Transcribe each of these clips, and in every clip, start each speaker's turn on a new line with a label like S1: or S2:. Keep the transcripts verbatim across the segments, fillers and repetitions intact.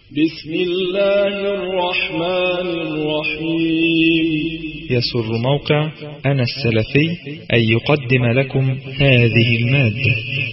S1: بسم الله الرحمن الرحيم.
S2: يسر موقع أنا السلفي أن يقدم لكم هذه المادة.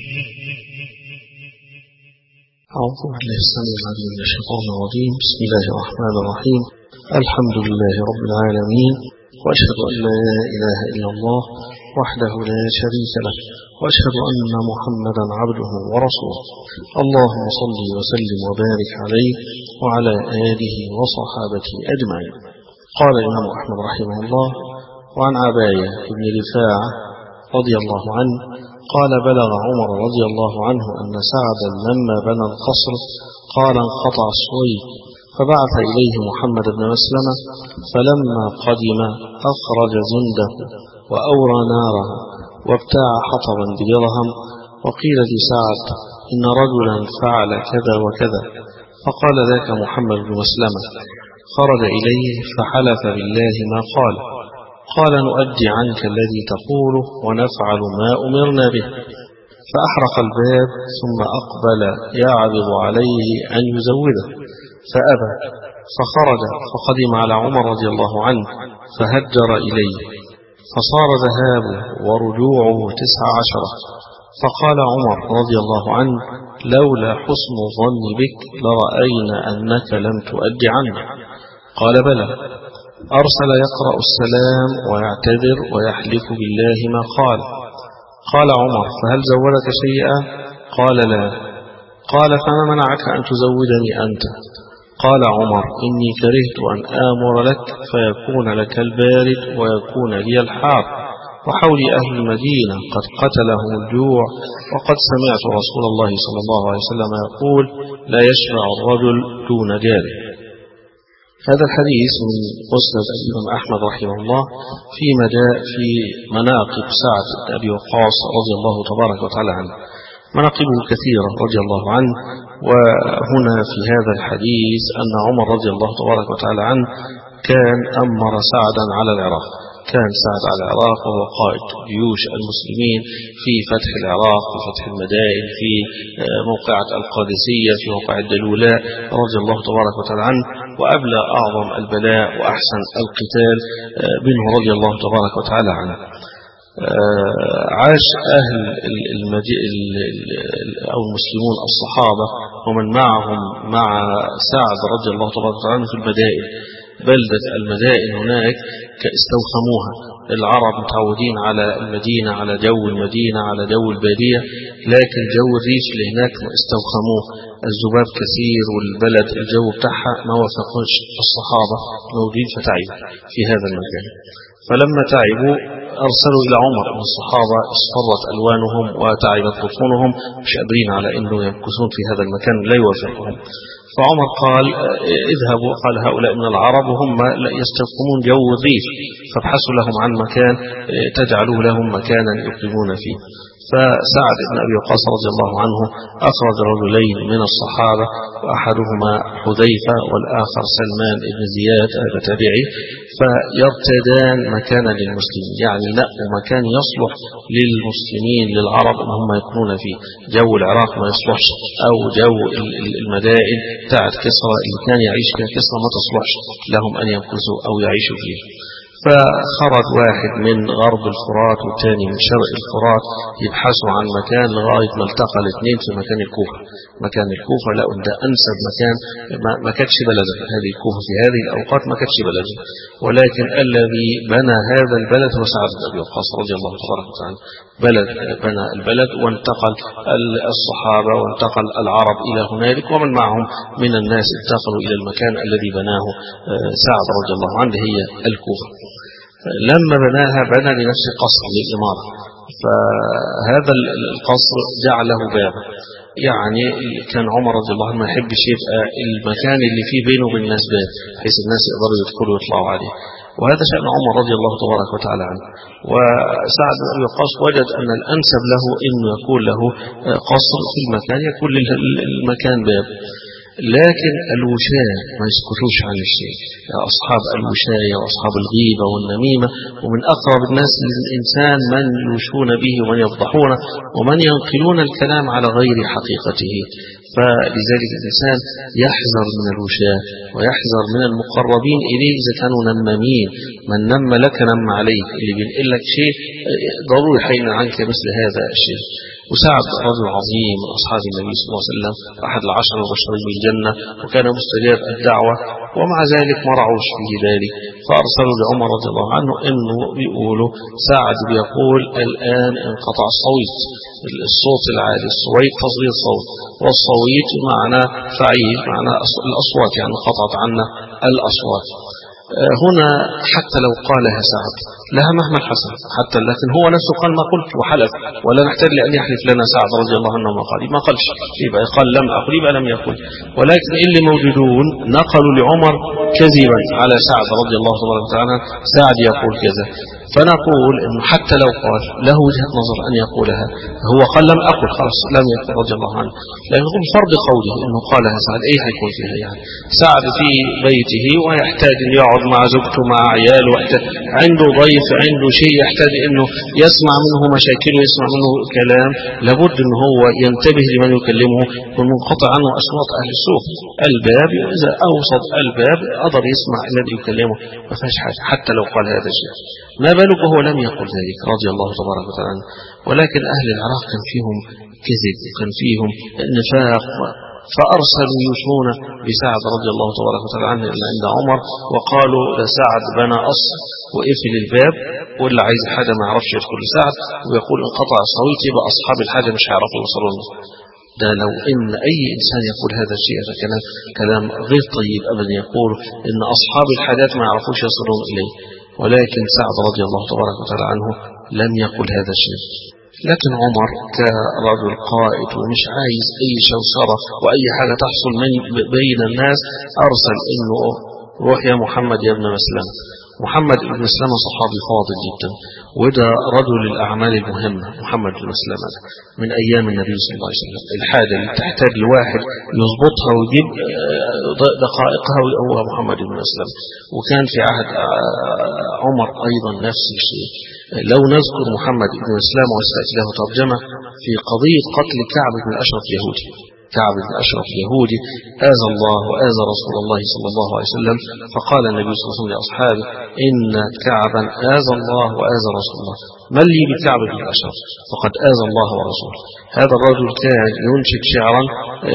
S3: أعوذ بالله السميع العليم من الشيطان الرجيم. بسم الله الرحمن الرحيم. الحمد لله رب العالمين، وأشهد أن لا إله إلا الله وحده لا شريك له، وأشهد أن محمدا عبده ورسوله. اللهم صل وسلم وبارك عليه وعلى آله وصحابته أجمعين. قال الإمام أحمد رحمه الله: وعن عباية بن رفاعة رضي الله عنه قال: بلغ عمر رضي الله عنه أن سعدا لما بنى القصر قال: انقطع السويق، فبعث إليه محمد بن مسلمة، فلما قدم أخرج زنده وأورى ناره وابتاع حطبا بدرهم، وقيل لسعد: إن رجلا فعل كذا وكذا، فقال: ذاك محمد بن مسلمة. خرج إليه فحلف بالله ما قال. قال: نؤدي عنك الذي تقوله ونفعل ما أمرنا به. فأحرق الباب ثم أقبل يعرض عليه أن يزوده فأبى، فخرج فقدم على عمر رضي الله عنه فهجر إليه، فصار ذهابه ورجوعه تسع عشرة. فقال عمر رضي الله عنه: لولا حسن الظن بك لرأينا أنك لم تؤد عنه. قال: بلى. أرسل يقرأ السلام ويعتذر ويحلف بالله ما قال. قال عمر: فهل زودك شيئا؟ قال: لا. قال: فما منعك أن تزودني أنت؟ قال عمر: إني كرهت أن آمر لك فيكون لك البارد ويكون لي الحار، وحولي أهل المدينة قد قتلهم الجوع، وقد سمعت رسول الله صلى الله عليه وسلم يقول: لا يشبع الرجل دون جاره. هذا الحديث من مسند الإمام أحمد رحمه الله في مجاء في مناقب سعد بن أبي وقاص رضي الله تبارك وتعالى عنه. مناقبه كثيرة رضي الله عنه، وهنا في هذا الحديث أن عمر رضي الله تبارك وتعالى عنه كان أمر سعدا على العراق. كان سعد على العراق وهو قائد جيوش المسلمين في فتح العراق، في فتح المدائن، في موقعة القادسية، في موقع الدلولاء رضي الله تبارك وتعالى عنه، وأبلى أعظم البلاء وأحسن القتال منه رضي الله تبارك وتعالى عنه. عاش أهل أو المسلمون الصحابة ومن معهم مع سعد رضي الله تبارك وتعالى عنه في المدائن. بلدة المدائن هناك استوخموها. العرب متعودين على المدينة، على جو المدينة، على جو البادية، لكن جو الريف اللي هناك استوخموه. الذباب كثير والبلد الجو بتاعها ما وافقوش الصحابة موجودين فتعبوا في هذا المكان. فلما تعبوا أرسلوا إلى عمر من الصحابة، اصفرت ألوانهم وتعبت بطونهم، مش قادرين على أنه يمكثون في هذا المكان لا يوافقهم. فعمر قال: اذهبوا، قال هؤلاء من العرب وهم يستوخمون جو الريف، فابحثوا لهم عن مكان تجعلوه لهم مكانا يقيمون فيه. فسعد بن أبي وقاص رضي الله عنه أخرج رجلين من الصحابة، وأحدهما حذيفة والآخر سلمان بن زياد التابعي، فيرتدان مكانا للمسلمين، يعني نقوا مكان يصلح للمسلمين للعرب أن هم يكونون فيه. جو العراق ما يصلحش، أو جو المدائن بتاعت كسرى اللي كان يعيش فيها كسرى ما تصلحش لهم أن يمكثوا أو يعيشوا فيه. فخرج واحد من غرب الفرات والثاني من شرق الفرات يبحثوا عن مكان لغاية ما التقى الاثنين في مكان الكوفة. مكان الكوفة لقوا ده أنسب مكان. ما كانتش بلد هذه الكوفة في هذه الأوقات، ما كانتش بلد، ولكن الذي بنى هذا البلد هو سعد بن أبي وقاص رضي الله تبارك وتعالى. بلد بنى البلد، وانتقل الصحابة وانتقل العرب إلى هنالك، ومن معهم من الناس انتقلوا إلى المكان الذي بناه سعد رضي الله عنه هي الكوفة. لما بناها بنى لنفسه قصر للإمارة، فهذا القصر جعله بابا. يعني كان عمر رضي الله عنه ما يحبش يبقى المكان اللي فيه بينه وبين الناس باب، بحيث الناس يقدروا يدخلوا ويطلعوا عليه. وهذا شأن عمر رضي الله تبارك وتعالى عنه. وسعد بن أبي وقاص وجد أن الأنسب له إنه يكون له قصر في المكان، يكون للمكان باب. لكن الوشاة ما يسكتوش عن الشيء، أصحاب الوشاية وأصحاب الغيبة والنميمة، ومن أقرب الناس للإنسان من يوشون به ومن يفضحونه ومن ينقلون الكلام على غير حقيقته. فلذلك الإنسان يحذر من الوشاة ويحذر من المقربين إليه إذا كانوا نمامين. من نم لك نم عليك، اللي بينقل لك شيء ضروري حين عنك مثل هذا الشيء. وسعد رجل عظيم من أصحاب النبي صلى الله عليه وسلم، أحد العشر المبشرين بالجنة، وكان مستجاب الدعوة، ومع ذلك ما رعوش في ذلك، فأرسلوا لعمر رضي الله عنه إنه بيقولوا سعد بيقول الآن انقطع الصويت، الصوت العالي، الصويت تصغير صوت، والصويت معناه فعيل، معناه الأصوات، يعني انقطعت عنا الأصوات. هنا حتى لو قالها سعد لها مهما الحسن، حتى لكن هو نفسه قال ما قلت وحلف، ولا نحتاج لأن يحلف لنا سعد رضي الله عنه ما قال، ما قالش، يبقى قال لم أقل، يبقى لم يقل. ولكن اللي موجودون نقلوا لعمر كذبا على سعد رضي الله عنه، سعد يقول كذا. فنقول إنه حتى لو قال له وجهة نظر أن يقولها، هو قال لم أقل، خلاص لم يقل رضي الله عنه، لأنه يكون فرض قوله إنه قالها سعد، إيه هيكون فيها يعني؟ سعد في بيته ويحتاج أن يقعد مع زوجته مع عياله، عنده ضيف، عنده شيء يحتاج أنه يسمع منه مشاكله، يسمع منه كلام، لابد أنه هو ينتبه لمن يكلمه، ومنقطع عنه أصوات أهل السوق. الباب إذا أوسط الباب قدر يسمع الذي يكلمه، ما فيهاش حاجة حتى لو قال هذا الشيء. ما بالك وهو لم يقل ذلك رضي الله تبارك وتعالى. ولكن أهل العراق كان فيهم كذب، كان فيهم نفاق، فأرسلوا يوشون بسعد رضي الله تبارك وتعالى عنه إلى عند عمر، وقالوا لسعد بنى قصر وقفل الباب، واللي عايز حاجة ما يعرفش يدخل لسعد، ويقول انقطع الصويت يبقى أصحاب الحاجة مش هيعرفوا يوصلوا له. ده لو إن أي إنسان يقول هذا الشيء، هذا كلام كلام غير طيب أبدا، يقول إن أصحاب الحاجات ما يعرفوش يصلون إليه. ولكن سعد رضي الله تبارك وتعالى عنه لم يقل هذا الشيء. لكن عمر كرجل قائد ومش عايز أي شوشرة وأي حاجة تحصل من بين الناس، أرسل إنه روح يا محمد يا ابن مسلمة. محمد بن مسلمة صحابي فاضل جدا، وده رجل الأعمال المهمة. محمد بن مسلمة من أيام النبي صلى الله عليه وسلم، الحاجة اللي تحتاج لواحد يضبطها ويجيب دقائقها هو محمد بن مسلمة. وكان في عهد عمر أيضا نفس الشيء. لو نذكر محمد بن مسلمة وسأتي له ترجمة في قضية قتل كعب بن الأشرف اليهودي. كعب بن الأشرف اليهودي آذى الله وآذى رسول الله صلى الله عليه وسلم، فقال النبي صلى الله عليه وسلم لأصحابه إن كعبا آذى الله وآذى رسول الله، من لي بكعب بن الأشرف فقد آذى الله ورسوله. هذا الرجل كان ينشد شعرا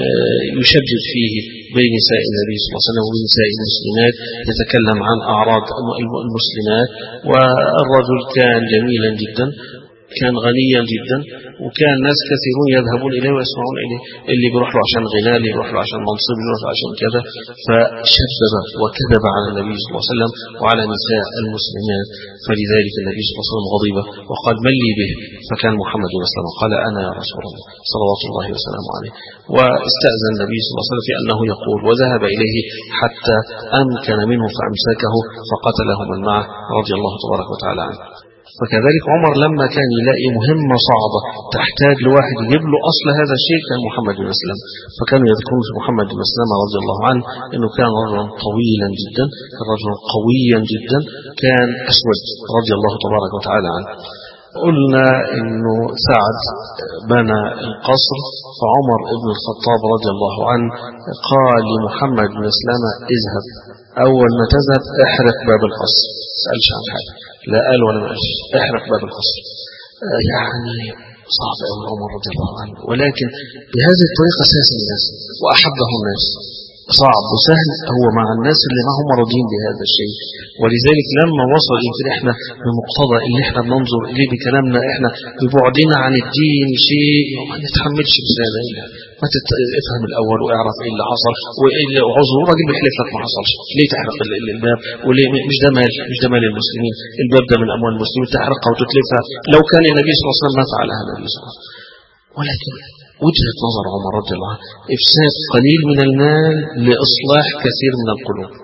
S3: يشدد فيه بين نساء النبي صلى الله عليه وسلم وبين نساء المسلمات، يتكلم عن أعراض المسلمات. والرجل كان جميلا جدا، كان غنيا جدا، وكان ناس كثيرون يذهبون إليه ويسمعون إليه، اللي بيروح له عشان غنى، اللي بيروح له عشان منصب، اللي بيروح له عشان كذا. فشدد وكذب على النبي صلى الله عليه وسلم وعلى نساء المسلمات. فلذلك النبي صلى الله عليه وسلم غضب وقال من لي به؟ فكان محمد بن مسلمة قال أنا يا رسول الله صلوات الله وسلامه عليه. واستأذن النبي صلى الله عليه وسلم في أنه يقول، وذهب إليه حتى أمكن منه فأمسكه فقتله من معه رضي الله تبارك وتعالى عنه. فكذلك عمر لما كان يلاقي مهمة صعبة تحتاج لواحد يجيب له أصل هذا الشيء كان محمد بن مسلمة. فكانوا يذكرون في محمد بن مسلمة رضي الله عنه أنه كان رجلا طويلا جدا، كان رجلا قويا جدا، كان أسود رضي الله تبارك وتعالى عنه. قلنا أنه سعد بنى القصر، فعمر بن الخطاب رضي الله عنه قال لمحمد بن مسلمة اذهب، أول ما تذهب احرق باب القصر، سألش عن حاجة، لا قال ولا ما قالش، احرق باب القصر. يعني صعب أوي عمر رضي الله عنه، ولكن بهذه الطريقة ساس الناس وأحبه الناس. صعب وسهل هو مع الناس اللي ما هم راضين بهذا الشيء. ولذلك لما وصل يمكن احنا بمقتضى اللي احنا بننظر اليه بكلامنا احنا ببعدنا عن الدين شيء ما نتحملش بهذا، ما تفهم الاول واعرف ايه اللي حصل وايه وعذر. راجل بيحلف لك ما حصلش، ليه تحرق الباب؟ وليه مش ده مال، مش ده مال المسلمين، الباب ده من اموال المسلمين، تحرقها وتتلفها. لو كان النبي صلى الله عليه وسلم ما فعلها النبي صلى الله عليه وسلم. ولكن وجهة نظر عمر رضي الله عنه إفساد قليل من المال لإصلاح كثير من القلوب.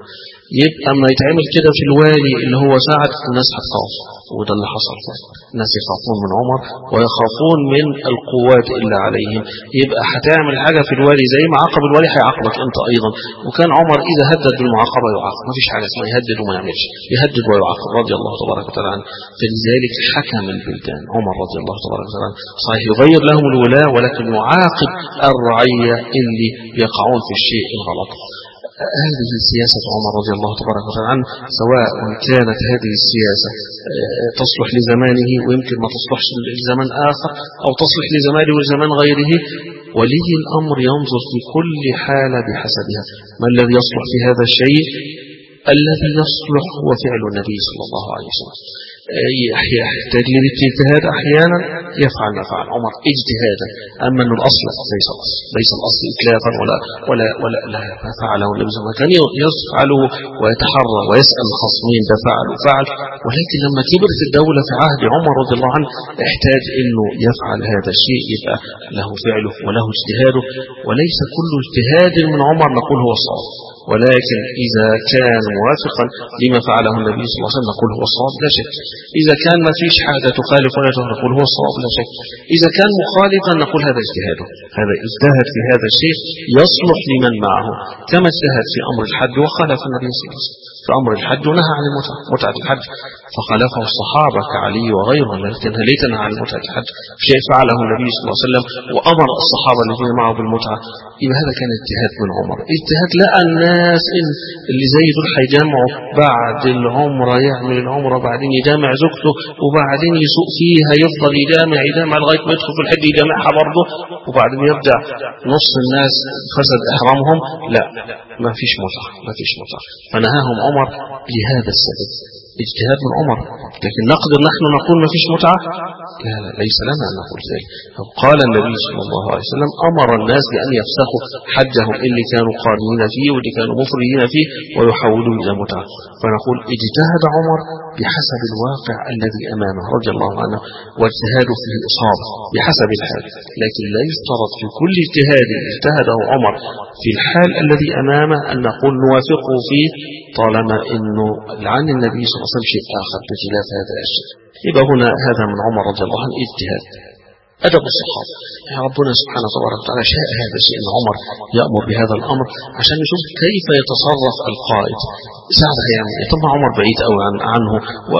S3: يبقى اما يتعمل كده في الوالي اللي هو سعد الناس هتخاف، وده اللي حصل فعلا. الناس يخافون من عمر ويخافون من القوات اللي عليهم. يبقى هتعمل حاجة في الوالي زي ما عاقب الوالي هيعاقبك انت ايضا. وكان عمر اذا هدد بالمعاقبة يعاقب، ما فيش حاجة اسمها يهدد وما يعملش، يهدد ويعاقب رضي الله تبارك وتعالى عنه. فلذلك حكم البلدان عمر رضي الله تبارك وتعالى عنه، صحيح يغير لهم الولاة ولكن يعاقب الرعية اللي يقعون في الشيء الغلط. هذه سياسة عمر رضي الله تبارك وتعالى عنه، سواء كانت هذه السياسة تصلح لزمانه ويمكن ما تصلحش لزمان آخر، أو تصلح لزمانه وزمان غيره. ولي الأمر ينظر في كل حالة بحسبها. ما الذي يصلح في هذا الشيء؟ الذي يصلح هو فعل النبي صلى الله عليه وسلم. يحتاج للاجتهاد أحيانا يفعل ما فعل عمر اجتهادا، أما أن الأصل ليس الأصل ليس الأصل إتلافا ولا ولا ولا لا ما فعله النبي صلى الله عليه وسلم، كان يفعله ويتحرى ويسأل الخصمين ده فعل وفعل. ولكن لما كبرت الدولة في عهد عمر رضي الله عنه احتاج أنه يفعل هذا الشيء، يبقى له فعله وله اجتهاده. وليس كل اجتهاد من عمر نقول هو الصواب، ولكن إذا كان موافقا لما فعله النبي صلى الله عليه وسلم نقول هو الصواب لا شك. إذا كان ما فيش حاجة تخالف ولا نقول هو الصواب لا شك. إذا كان مخالفا نقول هذا اجتهاده، هذا اجتهد في هذا الشيء يصلح لمن معه، كما اجتهد في أمر الحج وخالف النبي صلى الله عليه وسلم في أمر الحج ونهى عن المتعة متعة الحج فخالفه الصحابة كعلي وغيرهم، لكن ليس نهى عن متعة الحج شيء فعله النبي صلى الله عليه وسلم وأمر الصحابة الذين معه بالمتعة. يبقى هذا كان اجتهاد من عمر. اجتهاد لقى الناس اللي زي دول هيجمعوا بعد العمرة، يعمل العمرة بعدين يجامع زوجته وبعدين يسوق فيها، يفضل يجامع يجامع لغاية ما يدخل في الحج يجامعها برضه، وبعدين يرجع نص الناس فسد إحرامهم. لا، ما فيش متعة ما فيش متعة. فنهاهم عمر لهذا السبب، اجتهاد من عمر. لكن نقدر نحن نقول ما فيش متعة؟ لا لا، ليس لنا أن نقول ذلك. قال النبي صلى الله عليه وسلم أمر الناس بأن يفسخوا حجهم اللي كانوا قارنين فيه واللي كانوا مفردين فيه ويحولوا إلى متعة. فنقول اجتهد عمر بحسب الواقع الذي أمامه رضي الله عنه، واجتهاده فيه إصابة بحسب الحال. لكن لا يفترض في كل اجتهاد اجتهده عمر في الحال الذي أمامه أن نقول نوافقه فيه، طالما أنه عن النبي صلى الله عليه وسلم شيء آخر بخلاف هذا الشيء. يبقى هنا هذا من عمر رضي الله عنه اجتهاد. أدب الصحابة، يعني ربنا سبحانه وتعالى شاء هذا الشيء أن عمر يأمر بهذا الأمر عشان نشوف كيف يتصرف القائد. سعد يعني طبعا عمر بعيد أو عن عنه و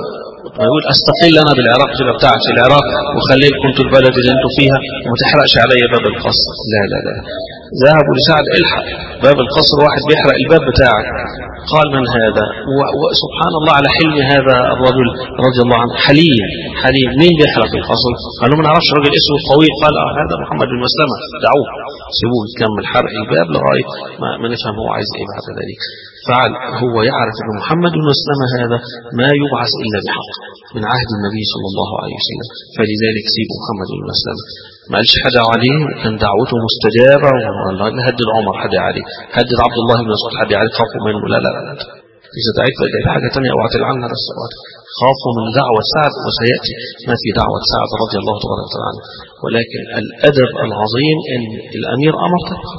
S3: ويقول استقل انا بالعراق تبقى بتاعتي العراق وخليك كنتوا البلد اللي انتوا فيها وما تحرقش عليا باب القصر. لا لا لا، ذهبوا لسعد الحق باب القصر واحد بيحرق الباب بتاعك. قال من هذا؟ وسبحان الله على حلم هذا الرجل رضي الله عنه، حليم حليم. مين بيحرق القصر؟ قالوا ما نعرفش، راجل اسمه طويل. قال اه هذا محمد بن مسلمة، دعوه سيبوه يكمل حرق الباب لغايه ما, ما نفهم هو عايز ايه بعد ذلك. فعل هو يعرف أن محمد بن مسلمة هذا ما يبعث إلا بحق من عهد النبي صلى الله عليه وسلم، فلذلك سيب محمد بن مسلمة. ما قالش حدا عليه، كان دعوته مستجابة. والله هدد عمر حدا عليه، هدد عبد الله بن مسعود حدا عليه، خافوا منه. لا لا لا، إذا دعيت إلى حاجة ثانية اوعى عنها، بس خافوا من دعوة سعد، وسيأتي ما في دعوة سعد رضي الله تبارك وتعالى عنه. ولكن الأدب العظيم أن الأمير أمر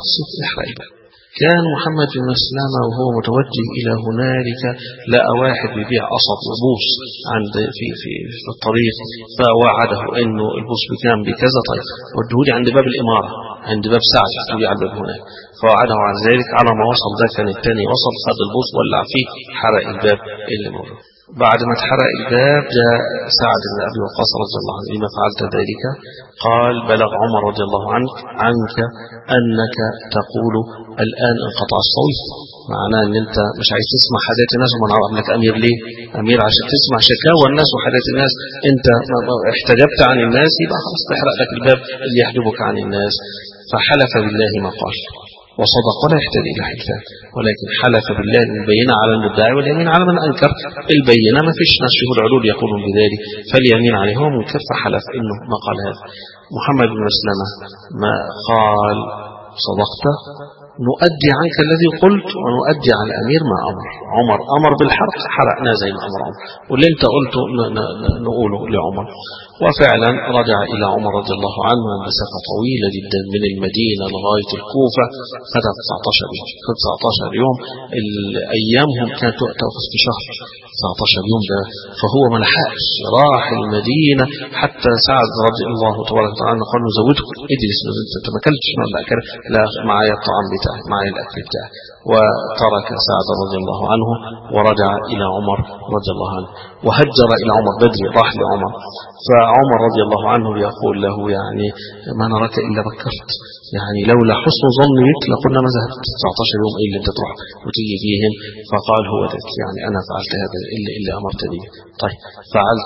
S3: يحرق. كان محمد بن مسلمة وهو متوجه إلى هنالك لقى واحد بيبيع قصب وبوس عند في في في الطريق، فوعده إنه البوس بكام بكذا، طيب ودهولي عند باب الإمارة عند باب سعد ودهولي على الباب هناك. فوعده على ذلك. على ما وصل ده كان الثاني وصل، خد البوس ولع فيه، حرق الباب اللي موجود. بعد ما اتحرق الباب جاء سعد بن أبي وقاص رضي الله عنه، لما فعلت ذلك؟ قال بلغ عمر رضي الله عنه عنك أنك تقول الآن انقطع الصوت، معناه أن أنت مش عايز تسمع حاجات الناس. وما نعرف أنك أمير ليه؟ أمير عشان تسمع شكاوى الناس وحاجات الناس. أنت احتجبت عن الناس، يبقى خلاص تحرق لك الباب اللي يحجبك عن الناس. فحلف بالله ما قال وصدق، ولا يحتاج إلى حلفان، ولكن حلف بالله البينة على المدعي واليمين على من أنكر. البينة ما فيش ناس فيه العلول يقولون بذلك، فاليمين عليه هو منكر، فحلف إنه ما قال هذا. محمد بن مسلمة ما قال صدقت نؤدي عنك الذي قلت ونؤدي على الأمير ما أمر. عمر أمر بالحرق، حرقنا زي ما أمر عمر، واللي انت قلته نقوله لعمر. وفعلا رجع إلى عمر رضي الله عنه مسافة طويلة جدا من المدينة لغاية الكوفة، خدها تسعة عشر يوم. تسعة عشر يوم أيامهم كانت تأخذ في شهر، تسعة عشر يوم ده، فهو ما لحقش، راح المدينة حتى سعد رضي الله تبارك وتعالى قال له زودك اجلس، انت ما اكلتش لا معايا الطعام بتاعي معايا الأكل بتاعي. وترك سعد رضي الله عنه ورجع إلى عمر رضي الله عنه، وهجر إلى عمر بدري، راح لعمر. فعمر رضي الله عنه يقول له يعني ما نراك إلا بكرت، يعني لولا حسن ظن بك لقلنا ما ذهبت تسعة عشر يوم إيه اللي انت تروح وتيجي فيهم. فقال هو ذلك، يعني أنا فعلت هذا إلا إلا أمرت به. طيب فعلت.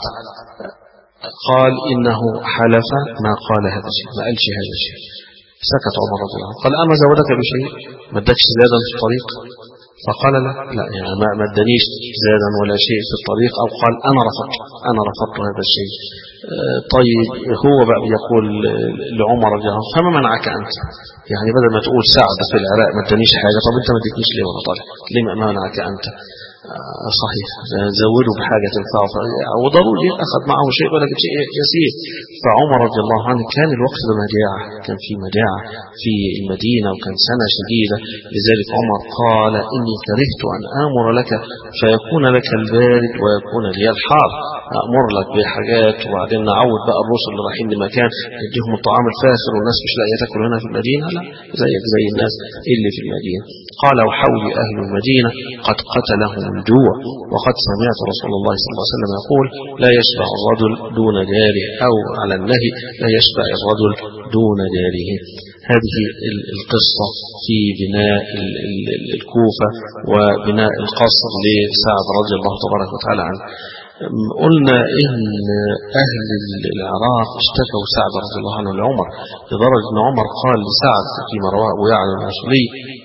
S3: قال إنه حلف ما قال هذا الشيء، ما قالش هذا الشيء. سكت عمر رضي الله عنه. قال أما زودك بشيء، ما ادكش زيادا في الطريق؟ فقال لا لا، يعني ما ادانيش زيادا ولا شيء في الطريق. أو قال أنا رفضت أنا رفضت هذا الشيء. طيب هو بقى يقول لعمر رضي الله عنه فما منعك أنت؟ يعني بدل ما تقول سعد في العراق ما ادانيش حاجة، طب أنت ما اديتنيش ليه وأنا طالع؟ ليه ما منعك أنت؟ صحيح زودوا بحاجة تنفعه، وضروري أخذ معه شيء ولكن شيء يسير. فعمر رضي الله عنه كان الوقت بمجاعة، كان في مجاعة في المدينة وكان سنة شديدة، لذلك عمر قال إني كرهت أن آمر لك فيكون لك البارد ويكون لي الحار. أمر لك بحاجات وبعدين نعود بقى الرسل اللي رايحين لمكان يديهم الطعام الفاخر والناس مش لاقيه تاكل هنا في المدينة، لا زيك زي الناس اللي في المدينة. قال وحولي أهل المدينة قد قتلهم الجوع، وقد سمعت رسول الله صلى الله عليه وسلم يقول لا يشبع الرجل دون جاره، أو على النهي لا يشبع الرجل دون جاره. هذه القصة في بناء الكوفة وبناء القصر لسعد رضي الله تبارك وتعالى عنه. قلنا إن أهل العراق اشتكوا سعد رضي الله عنه لعمر، لدرجة أن عمر قال لسعد فيما رواه أبو يعلى الموصلي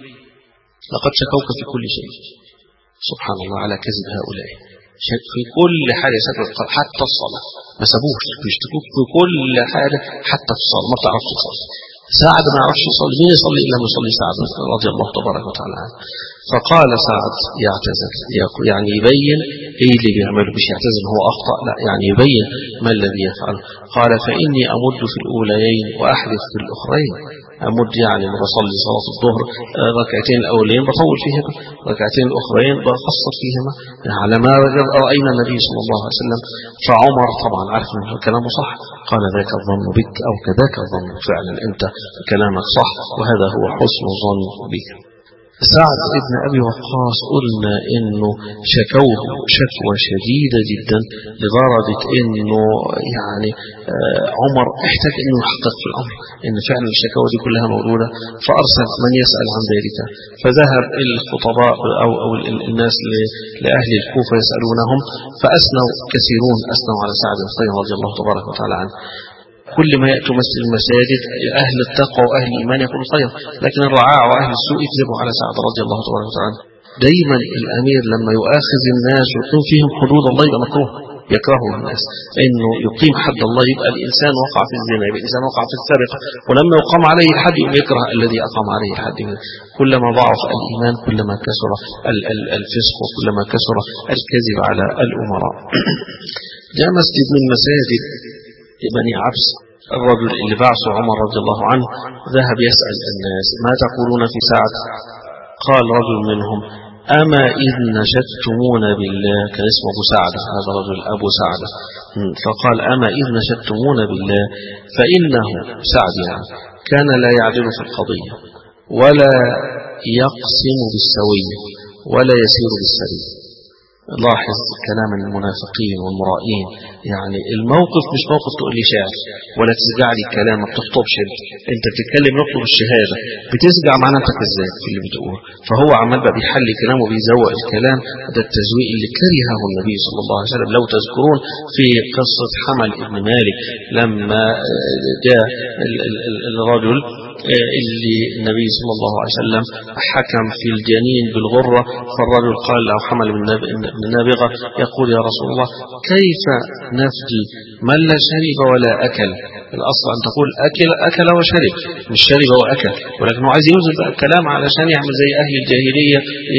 S3: لقد شكوك في كل شيء. سبحان الله على كذب هؤلاء، في كل حاجة شكوك، حتى الصلاة ما سابوش، بيشتكوك في كل حاجة حتى في الصلاة ما بتعرفش تصلي. سعد ما يعرفش يصلي، مين يصلي إلا ما يصلي سعد رضي الله تبارك وتعالى عنه. فقال سعد يعتذر، يعني يبين ايه اللي بيعمله، مش يعتذر هو أخطأ، لا يعني يبين ما الذي يفعله. قال فإني أمد في الأوليين وأحدث في الأخرين. أمد يعني بصلي صلاة الظهر ركعتين الأولين بطول فيهما، ركعتين الأخرين بقصر فيهما على ما رأينا النبي صلى الله عليه وسلم. فعمر طبعا عارف أن كلامه صح، قال ذاك الظن بك أو كذاك الظن، فعلا أنت كلامك صح وهذا هو حسن ظن بك. سعد ابن أبي وقاص قلنا إنه شكوه شكوى شديدة جدا لدرجة إنه يعني عمر احتاج إنه يحقق في الأمر إن فعلا الشكوى دي كلها موجودة، فأرسل من يسأل عن ذلك. فذهب الخطباء أو, أو الناس لأهل الكوفة يسألونهم، فأثنوا كثيرون أثنوا على سعد الخير رضي الله تبارك وتعالى عنه. كل ما يأتوا مسجد المساجد أهل التقوى وأهل الإيمان يكونوا خير، لكن الرعاع وأهل السوء يكذبوا على سعد رضي الله تبارك وتعالى. دايما الأمير لما يؤاخذ الناس ويقيم فيهم حدود الله يبقى مكروه، يكرهه الناس إنه يقيم حد الله، يبقى الإنسان وقع في الزنا، يبقى الإنسان وقع في السرقة، ولما يقام عليه الحد يكره الذي أقام عليه الحد. كلما ضعف الإيمان كلما كسر الفسق وكلما كسر الكذب على الأمراء. جاء مسجد من مساجد بني عبس، الرجل اللي بعثه عمر رضي الله عنه ذهب يسأل الناس ما تقولون في سعد؟ قال رجل منهم أما إذ نشدتمون بالله، كان اسمه أبو سعد هذا رجل أبو سعد، فقال أما إذ نشدتمون بالله فإنه سعد يعني كان لا يعدل في القضية ولا يقسم بالسوية ولا يسير بالسرية. لاحظ كلام المنافقين والمرائين، يعني الموقف مش موقف تقول لي شعر ولا تسجع لي كلام، ما بتخطبش انت انت بتتكلم نطلب الشهاده، بتسجع معنا انت كذاب في اللي بتقول. فهو عمال بقى بيحلي كلامه وبيزوق الكلام، ده التزويق اللي كرهه النبي صلى الله عليه وسلم. لو تذكرون في قصه حمل ابن مالك لما جاء الرجل اللي النبي صلى الله عليه وسلم حكم في الجنين بالغرة، فالرجل قال له حمل من نابغة يقول يا رسول الله كيف نفدي من لا شرب ولا أكل؟ الأصل أن تقول أكل أكل وشرب، مش شرب وأكل، ولكن هو عايز يوزن الكلام علشان يعمل زي أهل الجاهلية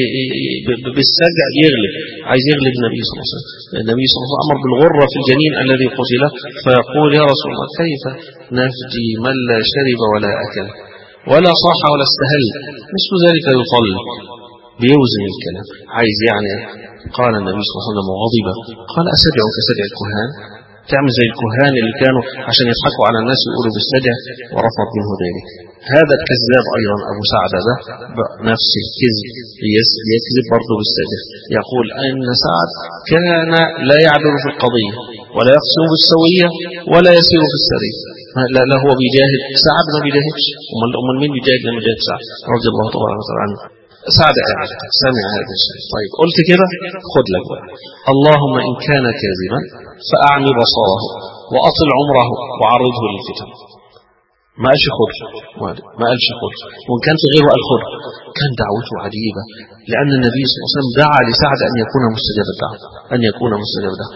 S3: بالسجع يغلب، عايز يغلب النبي صلى الله عليه وسلم. النبي صلى الله عليه وسلم أمر بالغرة في الجنين الذي قتل، فيقول يا رسول الله كيف نفدي من لا شرب ولا أكل ولا صاح ولا استهل، مثل ذلك يطل، بيوزن الكلام عايز يعني. قال النبي صلى الله عليه وسلم غضبا قال أسدع كسدع الكهان، تعمل زي الكهان اللي كانوا عشان يضحكوا على الناس يقولوا بالسدع، ورفض منه ذلك. هذا الكذاب أيضا أبو سعد ده نفس الكذب يكذب برضه بالسدع، يقول أن سعد كان لا يعدل في القضية ولا يقسم بالسوية ولا يسير في السرية. لا, لا هو بيجاهد، سعد ما بيجاهدش، أمال مين بيجاهد لما جاهد سعد رضي الله تبارك وتعالى عنه. سعد قاعد سامع هذا الشيء. طيب قلت كده خد لك بقى. اللهم إن كان كاذبا فأعمي بصره وأطل عمره وعرضه للفتن. ما قالش خد، ما قالش خد، وإن كان في غيره قال خد. كان دعوته عجيبة، لأن النبي صلى الله عليه وسلم دعا لسعد أن يكون مستجاب الدعوة، أن يكون مستجاب الدعوة.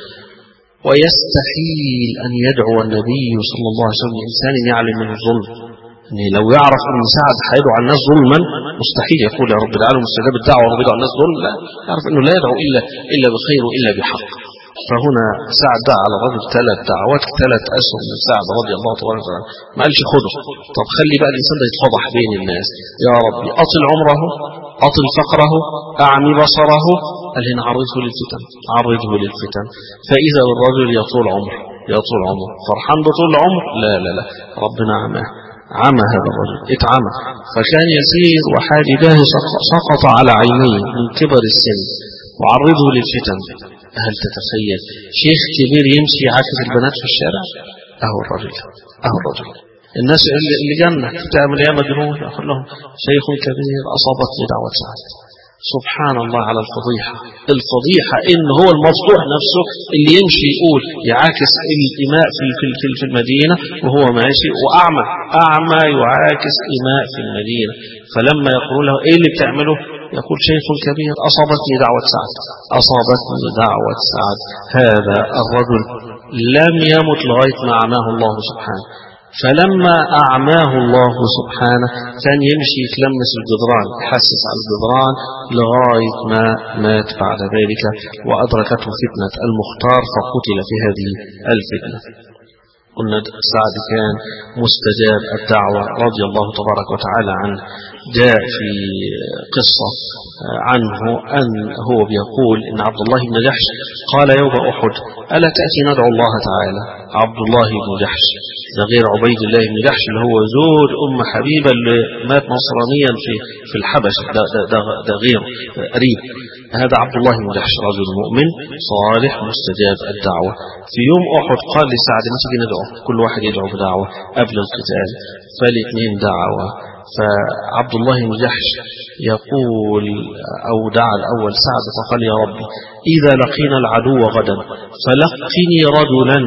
S3: ويستحيل أن يدعو النبي صلى الله عليه وسلم لإنسان يعلم من الظلم. يعني لو يعرف أن سعد هيدعو على الناس ظلما مستحيل يقول يا رب العالمين مستجاب الدعوة ورب يدعو على الناس ظلم، لا، يعرف أنه لا يدعو إلا إلا بخير وإلا بحق. فهنا سعد دعا على الرجل ثلاث دعوات، ثلاث أسهم من سعد رضي الله تبارك وتعالى، ما قالش خده. طب خلي بقى الإنسان ده يتفضح بين الناس، يا ربي أطل عمره أطل فقره أعمي بصره، قال هنا عرضه للفتن، عرضه للفتن. فإذا الرجل يطول عمر يطول عمر فرحان بطول عمر، لا لا لا ربنا عماه، عمى هذا الرجل، اتعمى. فكان يسير وحاجباه سقط على عينيه من كبر السن، وعرضه للفتن. هل تتخيل شيخ كبير يمشي يعاكس البنات في الشارع؟ اهو الرجل اهو الرجل. الناس اللي جنة تعمل يا مجنون، يقول لهم شيخ كبير اصابتني دعوة سعد. سبحان الله على الفضيحة. الفضيحة ان هو المفضوح نفسه اللي يمشي يقول يعاكس الإماء في في في المدينة وهو ماشي وأعمى، أعمى يعاكس إماء في المدينة. فلما يقول له ايه اللي بتعمله؟ يقول شيخ كبير أصابتني دعوة سعد، أصابتني دعوة سعد. هذا الرجل لم يمت لغاية ما أعماه الله سبحانه. فلما أعماه الله سبحانه كان يمشي يتلمس الجدران، يحسس على الجدران لغاية ما مات بعد ذلك، وأدركته فتنة المختار فقتل في هذه الفتنة. قلنا سعد كان مستجاب الدعوة رضي الله تبارك وتعالى عنه. جاء في قصة عنه أن هو بيقول إن عبد الله بن جحش قال يوم أحد ألا تأتي ندعو الله تعالى؟ عبد الله بن جحش ده غير عبيد الله بن جحش اللي هو زوج أم حبيبة اللي مات نصرانيا في في الحبشة، ده, ده, ده, ده غير قريب. هذا عبد الله بن جحش رجل مؤمن صالح مستجاب الدعوة. في يوم أحد قال لسعد ما تيجي ندعو، كل واحد يدعو بدعوة قبل القتال، فالاثنين دعوة. فعبد الله بن جحش يقول أو دعا الأول سعد فقال يا ربي إذا لقينا العدو غدا فلقني رجلا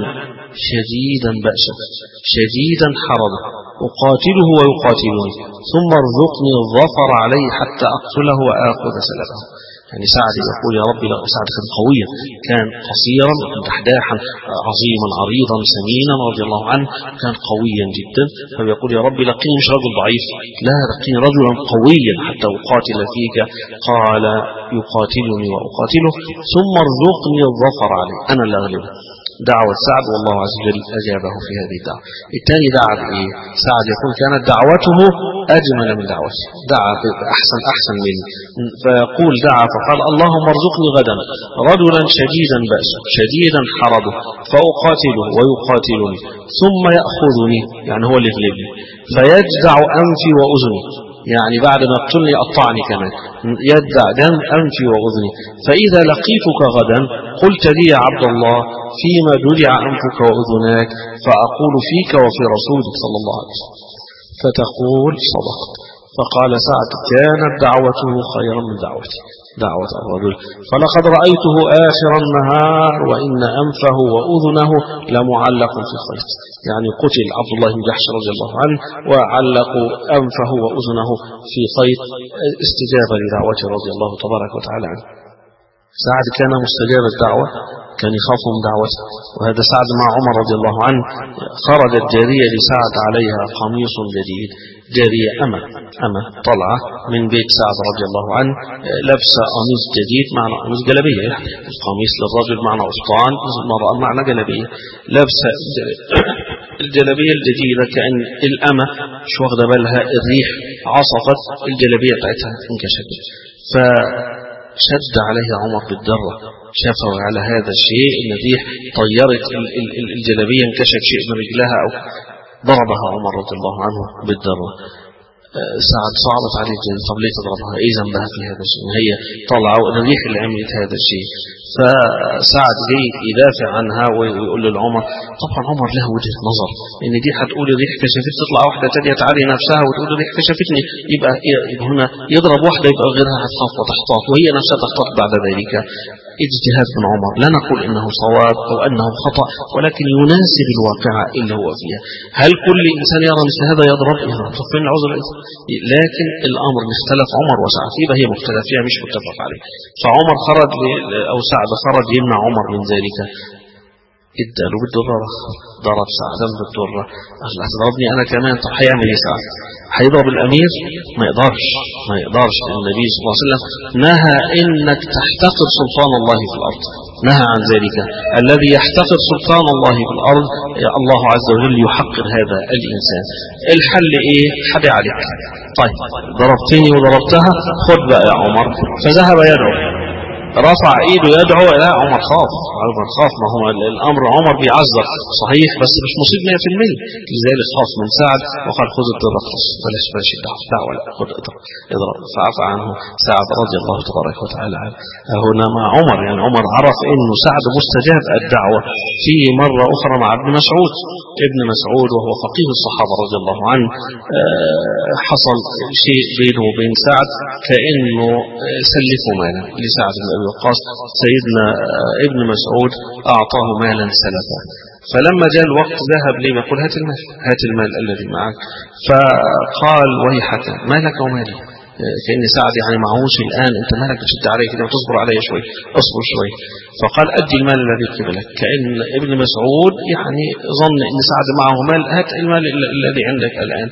S3: شديدا بأسا شديدا حرضا أقاتله ويقاتلني ثم ارزقني الظفر عليه حتى أقتله وآخذ سلبه. يعني سعد يقول يا ربي، سعد كان قويا، كان قصيرا دحداحا عظيما عريضا سمينا رضي الله عنه، كان قويا جدا. فبيقول يا ربي لقيني مش رجل ضعيف، لا لقيني رجلا قويا حتى أقاتل فيك. قال يقاتلني وأقاتله ثم ارزقني الظفر عليه، أنا اللي أغلبه. دعوة سعد والله عز وجل أجابه في هذه الدعوة. الثاني دعا بإيه؟ سعد يقول كانت دعوته أجمل من دعوتي، دعا أحسن أحسن مني. فيقول دعا فقال اللهم ارزقني غدا رجلا شديدا بأسه شديدا حرضه فأقاتله ويقاتلني ثم يأخذني، يعني هو اللي يغلبني، فيجدع أنفي وأذني، يعني بعد ما يقتلني يقطعني كمان، يدع دم أنفي وأذني. فإذا لقيتك غدا قلت لي يا عبد الله فيما جدع أنفك وأذناك فأقول فيك وفي رسولك صلى الله عليه وسلم فتقول صدقت. فقال سعد كانت دعوته خيرا من دعوتي، دعوة الرجل. فلقد رأيته آخر النهار وإن أنفه وأذنه لمعلق في خيط، يعني قتل عبد الله بن جحش رضي الله عنه وعلقوا أنفه وأذنه في خيط استجابة لدعوته رضي الله تبارك وتعالى عنه. سعد كان مستجاب الدعوة، كان يخاف من دعوته. وهذا سعد مع عمر رضي الله عنه. خرجت جارية لسعد عليها قميص جديد، جارية أمة أمة طلعة من بيت سعد رضي الله عنه، لابسة قميص جديد، معنى قميص جلبية، يعني القميص للرجل معنى أسطوان، المرأة معنى جلبية، لابسة الجلبية الجديدة كأن الأمة مش واخدة بالها، الريح عصفت الجلبية بتاعتها انكشفت، فشد عليه عمر بالدرة، شافه على هذا الشيء ان الريح طيرت الجلبية، انكشف شيء من رجلها أو ضربها عمر رضي الله عنه بالدرة. سعد صعبت عليه الجنة، طب ليه تضربها؟ ايه ذنبها في هذا الشيء؟ هي طلعوا الريح اللي عملت هذا الشيء. فسعد جاي يدافع عنها ويقول للعمر، طبعا عمر له وجهة نظر ان دي هتقول الريح كشفت، تطلع واحدة تانية تعالي نفسها وتقول الريح كشفتني، يبقى هنا يضرب واحدة يبقى غيرها هتخاف وتحتاط، وهي نفسها تحتاط بعد ذلك. اجتهاد من عمر، لا نقول انه صواب او انه خطأ، ولكن يناسب الواقعة اللي هو فيها. هل كل انسان يرى مثل هذا يضرب؟ يضرب فين العذر؟ لكن الامر اختلف عمر وسعد، يبقى هي مختلف فيها مش متفق عليه. فعمر خرج او سعد خرج يمنع عمر من ذلك، اداله بالدرة، ضرب سعدا بالدرة. الله هتضربني انا كمان؟ طب هيعمل ايه سعد؟ هيضرب الامير؟ ما يقدرش ما يقدرش النبي صلى الله عليه وسلم نهى انك تحتقر سلطان الله في الارض، نهى عن ذلك. الذي يحتقر سلطان الله في الارض الله عز وجل يحقر هذا الانسان. الحل ايه؟ حد عليك، طيب ضربتني وضربتها، خد بقى يا عمر. فذهب يدعو، رفع ايده يدعو، لا عمر خاف، عمر خاف، ما هو الامر عمر بيعذر صحيح بس مش مصيب مية في المية، لذلك خاف من سعد وقال خذ الدرة خلاص، بلاش بلاش الدعوة، لا خذ اضرب اضرب. فعفى عنه سعد رضي الله تبارك وتعالى عنه. هنا مع عمر، يعني عمر عرف انه سعد مستجاب الدعوة. في مرة اخرى مع ابن مسعود، ابن مسعود وهو فقيه الصحابة رضي الله عنه، حصل شيء بينه وبين سعد كأنه سلفه مالا لسعد بن أبي وقاص. سيدنا ابن مسعود أعطاه مالا سلفا، فلما جاء الوقت ذهب لي يقول هات المال، هات المال الذي معك. فقال ويحك ما لك ومالي، كأن سعد يعني معهوش الآن، انت مالك بتشد علي كده وتصبر علي شوي، اصبر شوي. فقال أدي المال الذي قبلك، كأن ابن مسعود يعني ظن ان سعد معه مال، هات المال الذي عندك الآن.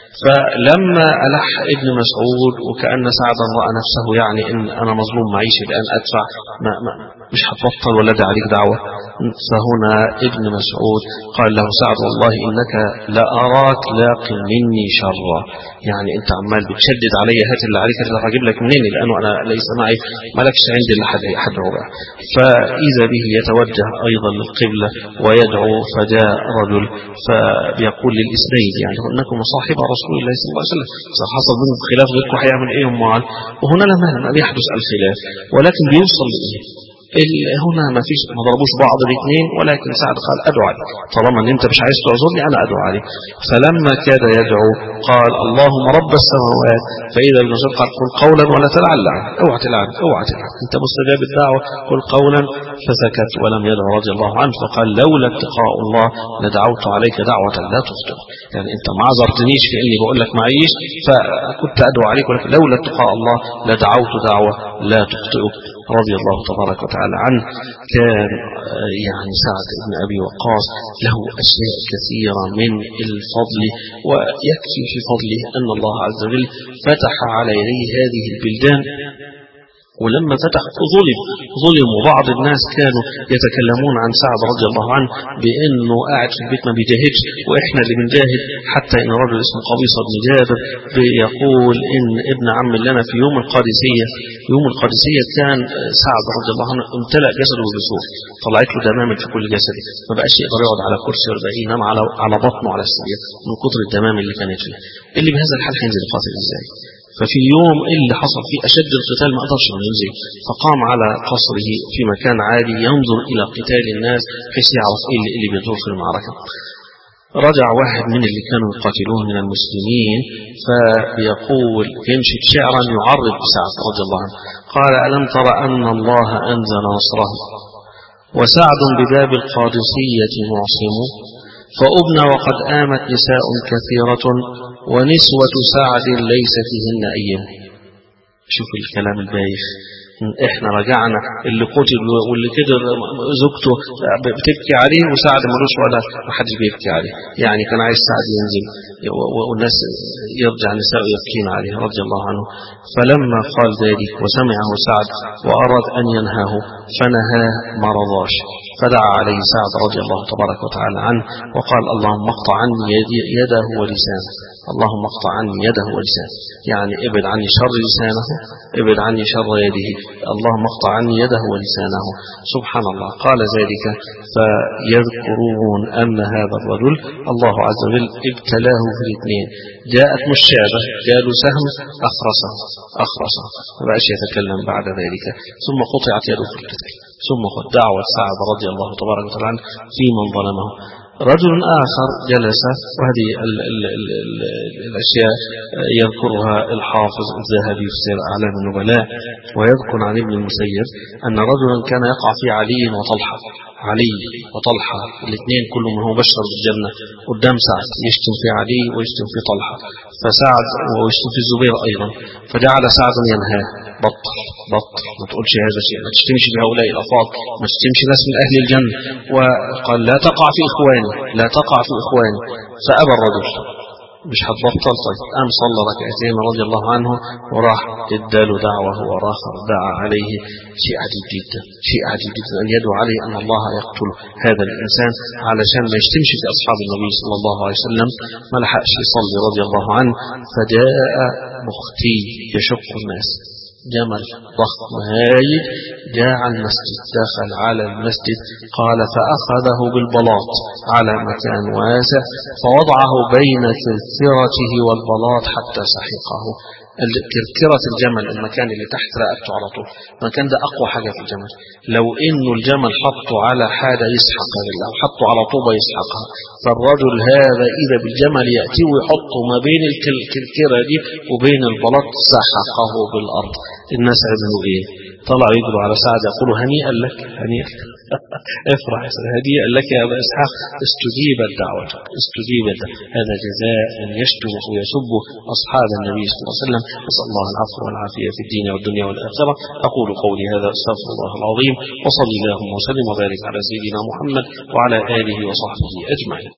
S3: فلما ألح ابن مسعود وكأن سعدا رأى نفسه يعني إن أنا مظلوم معيش الآن أدفع، ما ما مش هتبطل ولا دع عليك دعوة. فهنا ابن مسعود قال له سعد والله إنك لا أراك لاق مني شرا، يعني أنت عمال بتشدد علي، هات اللي عليك اللي هجيب لك منين، لأنه أنا ليس معي مالكش عندي إلا حد حد ربع. فإذا به يتوجه أيضا للقبلة ويدعو، فجاء رجل فبيقول للإسنيد يعني إنكم صاحب رسول الله صلى الله عليه وسلم، حصل منهم خلاف غيركم هيعمل إيه أمال؟ وهنا لما لم يحدث الخلاف، ولكن بيوصل لإيه؟ هنا ما فيش، ما ضربوش بعض الاثنين، ولكن سعد قال ادعو عليك، طالما ان انت مش عايز تعذرني انا ادعو عليك. فلما كاد يدعو قال اللهم رب السماوات، فاذا ابن مسعود قال قل قولا ولا تلعلع، اوعى تلعن اوعى تلعن، انت مستجاب الدعوه، قل قولا. فسكت ولم يدعو رضي الله عنه. فقال لولا اتقاء الله لدعوت عليك دعوه لا تخطئ، يعني انت ما عذرتنيش في اني بقول لك معيش فكنت ادعو عليك، ولكن لولا اتقاء الله لدعوت دعوه لا تخطئك رضي الله تبارك وتعالى عنه. كان يعني سعد بن أبي وقاص له أشياء كثيرة من الفضل، ويكفي في فضله أن الله عز وجل فتح على يديه هذه البلدان. ولما فتح ظلم ظلم وبعض الناس كانوا يتكلمون عن سعد رضي الله عنه بأنه قاعد في البيت ما بيجاهدش وإحنا اللي بنجاهد، حتى إن رجل اسمه قبيصة بن جابر بيقول إن ابن عم لنا في يوم القادسية يوم القادسية كان سعد رضي الله عنه امتلأ جسده بالسوف، طلعت له دمامل في كل جسده، ما بقاش يقدر يقعد على كرسي ولا ينام على على بطنه على السرير من كتر الدمامل اللي كانت فيه. اللي بهذا الحال هينزل يقاتل ازاي؟ ففي يوم اللي حصل فيه أشد القتال ما قدرش ينزل، فقام على قصره في مكان عالي ينظر إلى قتال الناس بحيث يعرف إيه اللي, اللي بيدور في المعركة. رجع واحد من اللي كانوا يقاتلون من المسلمين فيقول يمشي شعرا يعرض بسعد رضي الله عنه، قال ألم تر أن الله أنزل نصره وسعد بباب القادسية معصم، فأبنى وقد آمت نساء كثيرة ونسوة سعد ليس فيهن أيام. شوف الكلام البايخ، احنا رجعنا اللي قتل واللي كده زوجته بتبكي عليه وسعد ملوش ولا محدش بيبكي عليه، يعني كان عايز سعد ينزل والناس يرجع نساء يبكين عليه رضي الله عنه. فلما قال ذلك وسمعه سعد وأراد أن ينهاه فنهاه ما رضاش، فدعا عليه سعد رضي الله تبارك وتعالى عنه وقال اللهم اقطع عني يده ولسانه، اللهم اقطع عني يده ولسانه، يعني ابعد عني شر لسانه، ابعد عني شر يده، اللهم اقطع عني يده ولسانه. سبحان الله. قال ذلك فيذكرون أن هذا الرجل الله عز وجل ابتلاه في الاثنين، جاءت مشابه جاء سهم أخرسه أخرسه فبقاش يتكلم بعد ذلك، ثم قطعت يده في القتل، ثم دعوة سعد رضي الله تبارك وتعالى في من ظلمه. رجل آخر جلس، وهذه ال ال ال ال الأشياء يذكرها الحافظ الذهبي في سير أعلام النبلاء، ويذكر عن ابن المسيب أن رجلا كان يقع في علي وطلحة، علي وطلحة الاثنين كلهم منهم مبشر بالجنة، قدام سعد يشتم في علي ويشتم في طلحة، فسعد ويشتم في الزبير أيضا، فجعل سعد ينهاه بطل بطل ما تقولش هذا الشيء، ما تشتمش بهؤلاء الأفاضل، ما تشتمش ناس من أهل الجنة، وقال لا تقع في إخواني لا تقع في إخواني. فأبى الرجل مش هتبطل، طيب قام صلى ركعتين رضي الله عنه وراح اداله دعوة وراح دعا عليه. شيء عجيب جدا، شيء عجيب جدا أن يدعو عليه أن الله يقتل هذا الإنسان علشان ما يشتمش في أصحاب النبي صلى الله عليه وسلم، ما لحقش يصلي رضي الله عنه. فجاء مختي يشق الناس، جمل ضخم هايل جاء على المسجد، دخل على المسجد قال فأخذه بالبلاط على مكان واسع فوضعه بين كركرته والبلاط حتى سحقه. كركرة الجمل المكان اللي تحت رقبته على طول، المكان ده أقوى حاجة في الجمل، لو إنه الجمل حطه على حاجة يسحق أو حطه على طوبة يسحقها، فالرجل هذا إذا بالجمل يأتي ويحطه ما بين الكركرة دي وبين البلاط سحقه بالأرض. الناس عملوا إيه؟ طلعوا يجروا على سعد يقولوا هنيئا لك هنيئا افرح هنيئا لك يا أبا إسحاق، استجيبت دعوتك استجيبت. هذا جزاء من يشتم ويسب أصحاب النبي صلى الله عليه وسلم. نسأل الله العفو والعافية في الدين والدنيا والآخرة. أقول قولي هذا أستغفر الله العظيم، وصلي اللهم وسلم وبارك على سيدنا محمد وعلى آله وصحبه أجمعين.